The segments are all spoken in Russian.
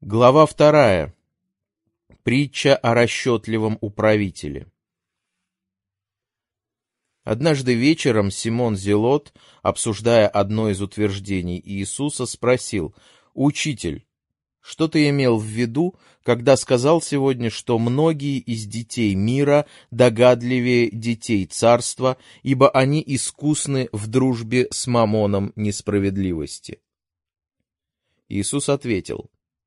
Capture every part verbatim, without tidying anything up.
Глава вторая. Притча о расчетливом управителе. Однажды вечером Симон Зелот, обсуждая одно из утверждений Иисуса, спросил: «Учитель, что ты имел в виду, когда сказал сегодня, что многие из детей мира догадливее детей царства, ибо они искусны в дружбе с мамоном несправедливости?» Иисус ответил: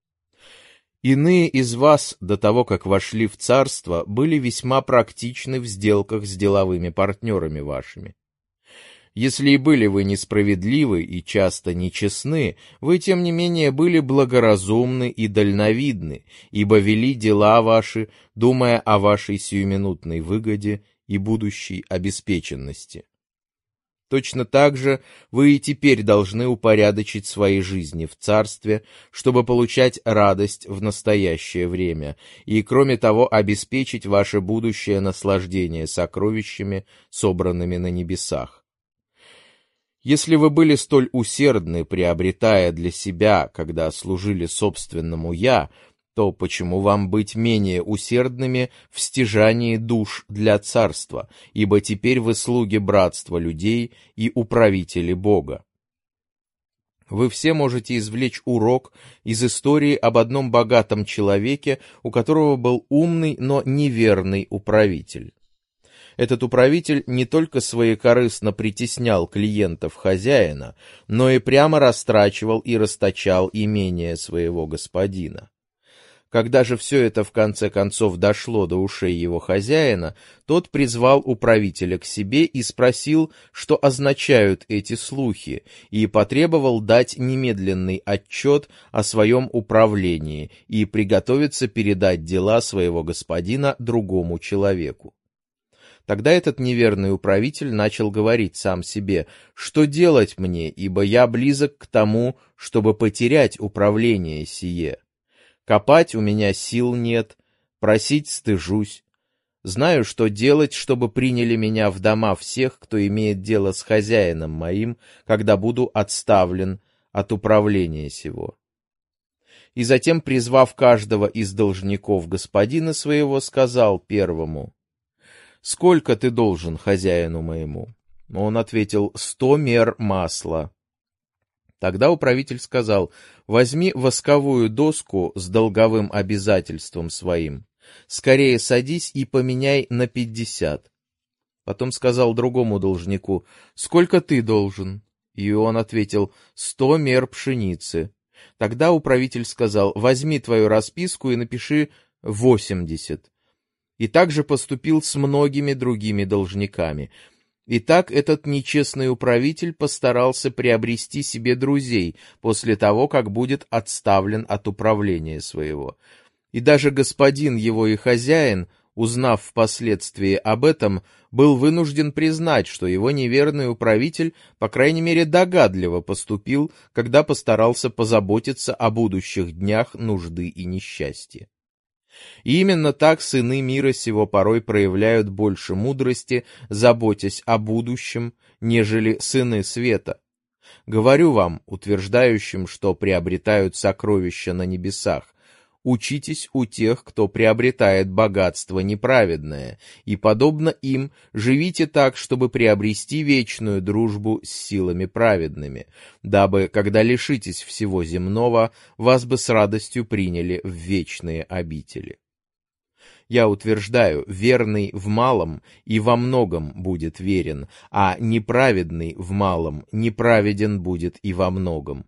«Иные из вас, до того, как вошли в царство, были весьма практичны в сделках с деловыми партнерами вашими. Если и были вы несправедливы и часто нечестны, вы, тем не менее, были благоразумны и дальновидны, ибо вели дела ваши, думая о вашей сиюминутной выгоде и будущей обеспеченности. Точно так же вы и теперь должны упорядочить свои жизни в царстве, чтобы получать радость в настоящее время, и, кроме того, обеспечить ваше будущее наслаждение сокровищами, собранными на небесах. Если вы были столь усердны, приобретая для себя, когда служили собственному «я», то почему вам быть менее усердными в стяжании душ для царства, ибо теперь вы слуги братства людей и управители Бога? Вы все можете извлечь урок из истории об одном богатом человеке, у которого был умный, но неверный управитель. Этот управитель не только своекорыстно притеснял клиентов хозяина, но и прямо растрачивал и расточал имение своего господина. Когда же все это в конце концов дошло до ушей его хозяина, тот призвал управителя к себе и спросил, что означают эти слухи, и потребовал дать немедленный отчет о своем управлении и приготовиться передать дела своего господина другому человеку. Тогда этот неверный управитель начал говорить сам себе: «Что делать мне, ибо я близок к тому, чтобы потерять управление сие? Копать у меня сил нет, просить стыжусь. Знаю, что делать, чтобы приняли меня в дома всех, кто имеет дело с хозяином моим, когда буду отставлен от управления сего». И затем, призвав каждого из должников господина своего, сказал первому: «Сколько ты должен хозяину моему?» Он ответил: «Сто мер масла». Тогда управитель сказал: «Возьми восковую доску с долговым обязательством своим. Скорее садись и поменяй на пятьдесят». Потом сказал другому должнику: «Сколько ты должен?» И он ответил: «Сто мер пшеницы». Тогда управитель сказал: «Возьми твою расписку и напиши восемьдесят». И также поступил с многими другими должниками. Итак, этот нечестный управитель постарался приобрести себе друзей после того, как будет отставлен от управления своего. И даже господин его и хозяин, узнав впоследствии об этом, был вынужден признать, что его неверный управитель, по крайней мере, догадливо поступил, когда постарался позаботиться о будущих днях нужды и несчастья. И именно так сыны мира сего порой проявляют больше мудрости, заботясь о будущем, нежели сыны света. Говорю вам, утверждающим, что приобретают сокровища на небесах, учитесь у тех, кто приобретает богатство неправедное, и, подобно им, живите так, чтобы приобрести вечную дружбу с силами праведными, дабы, когда лишитесь всего земного, вас бы с радостью приняли в вечные обители. Я утверждаю, верный в малом и во многом будет верен, а неправедный в малом неправеден будет и во многом.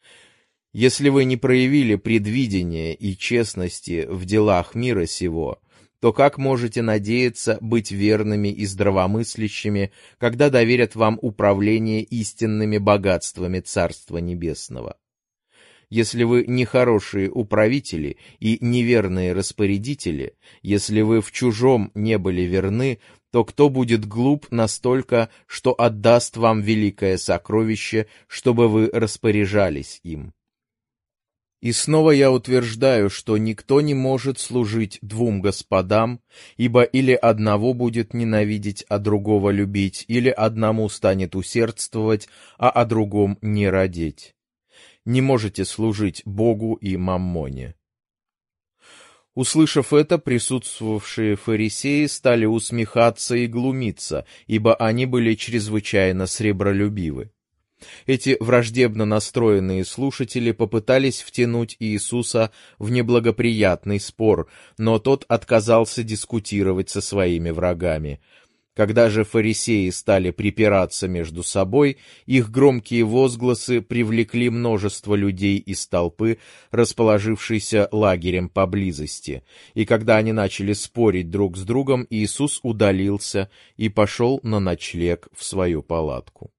Если вы не проявили предвидения и честности в делах мира сего, то как можете надеяться быть верными и здравомыслящими, когда доверят вам управление истинными богатствами Царства Небесного? Если вы нехорошие управители и неверные распорядители, если вы в чужом не были верны, то кто будет глуп настолько, что отдаст вам великое сокровище, чтобы вы распоряжались им? И снова я утверждаю, что никто не может служить двум господам, ибо или одного будет ненавидеть, а другого любить, или одному станет усердствовать, а о другом не радеть. Не можете служить Богу и маммоне». Услышав это, присутствовавшие фарисеи стали усмехаться и глумиться, ибо они были чрезвычайно сребролюбивы. Эти враждебно настроенные слушатели попытались втянуть Иисуса в неблагоприятный спор, но тот отказался дискутировать со своими врагами. Когда же фарисеи стали припираться между собой, их громкие возгласы привлекли множество людей из толпы, расположившейся лагерем поблизости. И когда они начали спорить друг с другом, Иисус удалился и пошел на ночлег в свою палатку.